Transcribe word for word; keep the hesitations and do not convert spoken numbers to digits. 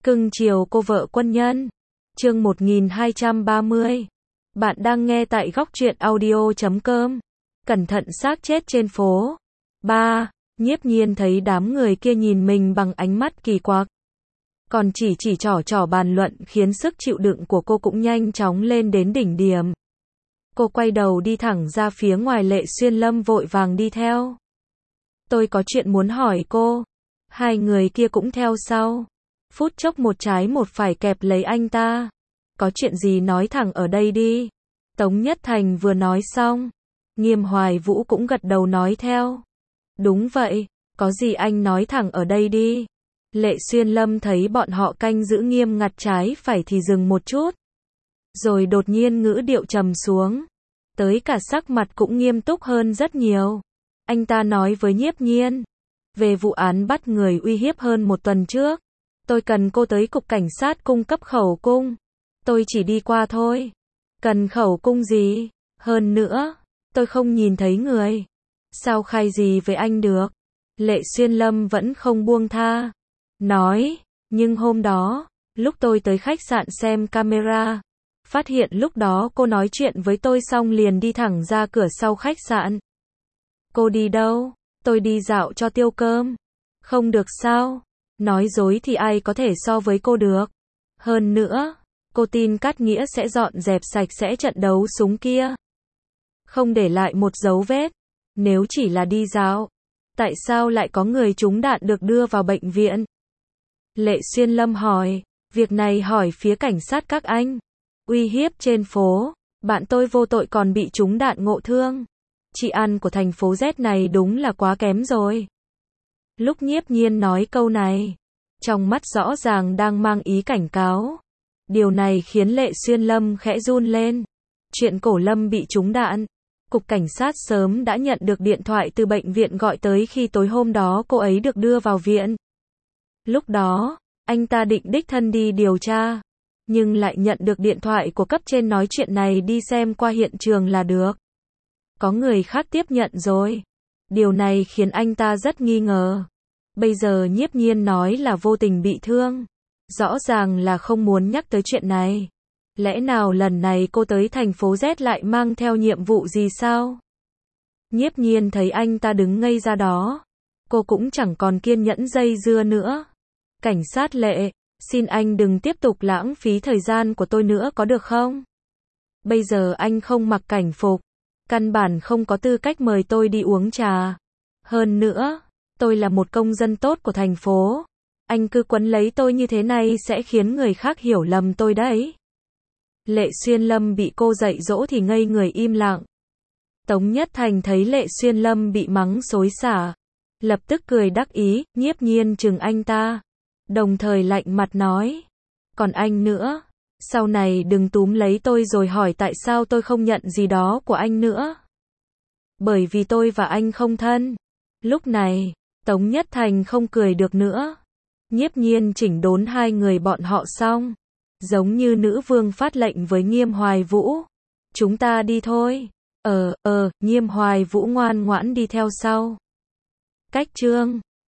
Cưng chiều cô vợ quân nhân. Chương một nghìn hai trăm ba mươi. Bạn đang nghe tại góc truyện audio chấm com. Cẩn thận xác chết trên phố. ba. Nhiếp Nhiên thấy đám người kia nhìn mình bằng ánh mắt kỳ quặc. Còn chỉ chỉ trỏ trỏ bàn luận khiến sức chịu đựng của cô cũng nhanh chóng lên đến đỉnh điểm. Cô quay đầu đi thẳng ra phía ngoài. Lệ Xuyên Lâm vội vàng đi theo. Tôi có chuyện muốn hỏi cô. Hai người kia cũng theo sau. Phút chốc một trái một phải kẹp lấy anh ta. Có chuyện gì nói thẳng ở đây đi. Tống Nhất Thành vừa nói xong, Nghiêm Hoài Vũ cũng gật đầu nói theo. Đúng vậy, có gì anh nói thẳng ở đây đi. Lệ Xuyên Lâm thấy bọn họ canh giữ nghiêm ngặt trái phải thì dừng một chút. Rồi đột nhiên ngữ điệu trầm xuống. Tới cả sắc mặt cũng nghiêm túc hơn rất nhiều. Anh ta nói với Nhiếp Nhiên. Về vụ án bắt người uy hiếp hơn một tuần trước. Tôi cần cô tới cục cảnh sát cung cấp khẩu cung. Tôi chỉ đi qua thôi. Cần khẩu cung gì? Hơn nữa, tôi không nhìn thấy người. Sao khai gì với anh được? Lệ Xuyên Lâm vẫn không buông tha. Nói, nhưng hôm đó, lúc tôi tới khách sạn xem camera, phát hiện lúc đó cô nói chuyện với tôi xong liền đi thẳng ra cửa sau khách sạn. Cô đi đâu? Tôi đi dạo cho tiêu cơm. Không được sao? Nói dối thì ai có thể so với cô được. Hơn nữa, cô tin Cát Nghĩa sẽ dọn dẹp sạch sẽ trận đấu súng kia. Không để lại một dấu vết. Nếu chỉ là đi dạo, tại sao lại có người trúng đạn được đưa vào bệnh viện? Lệ Xuyên Lâm hỏi, việc này hỏi phía cảnh sát các anh. Uy hiếp trên phố, bạn tôi vô tội còn bị trúng đạn ngộ thương. Trị an của thành phố Z này đúng là quá kém rồi. Lúc Nhiếp Nhiên nói câu này, trong mắt rõ ràng đang mang ý cảnh cáo. Điều này khiến Lệ Xuyên Lâm khẽ run lên. Chuyện Cổ Lâm bị trúng đạn, cục cảnh sát sớm đã nhận được điện thoại từ bệnh viện gọi tới khi tối hôm đó cô ấy được đưa vào viện. Lúc đó, anh ta định đích thân đi điều tra, nhưng lại nhận được điện thoại của cấp trên nói chuyện này đi xem qua hiện trường là được. Có người khác tiếp nhận rồi. Điều này khiến anh ta rất nghi ngờ. Bây giờ Nhiếp Nhiên nói là vô tình bị thương. Rõ ràng là không muốn nhắc tới chuyện này. Lẽ nào lần này cô tới thành phố Z lại mang theo nhiệm vụ gì sao? Nhiếp Nhiên thấy anh ta đứng ngây ra đó. Cô cũng chẳng còn kiên nhẫn dây dưa nữa. Cảnh sát Lệ, xin anh đừng tiếp tục lãng phí thời gian của tôi nữa có được không? Bây giờ anh không mặc cảnh phục. Căn bản không có tư cách mời tôi đi uống trà. Hơn nữa, tôi là một công dân tốt của thành phố. Anh cứ quấn lấy tôi như thế này sẽ khiến người khác hiểu lầm tôi đấy. Lệ Xuyên Lâm bị cô dạy dỗ thì ngây người im lặng. Tống Nhất Thành thấy Lệ Xuyên Lâm bị mắng xối xả, lập tức cười đắc ý, Nhiếp Nhiên chừng anh ta. Đồng thời lạnh mặt nói, còn anh nữa, sau này đừng túm lấy tôi rồi hỏi tại sao tôi không nhận gì đó của anh nữa. Bởi vì tôi và anh không thân. Lúc này, Tống Nhất Thành không cười được nữa. Nhiếp Nhiên chỉnh đốn hai người bọn họ xong, giống như nữ vương phát lệnh với Nghiêm Hoài Vũ. Chúng ta đi thôi. Ờ, ờ, Nghiêm Hoài Vũ ngoan ngoãn đi theo sau. Cách chương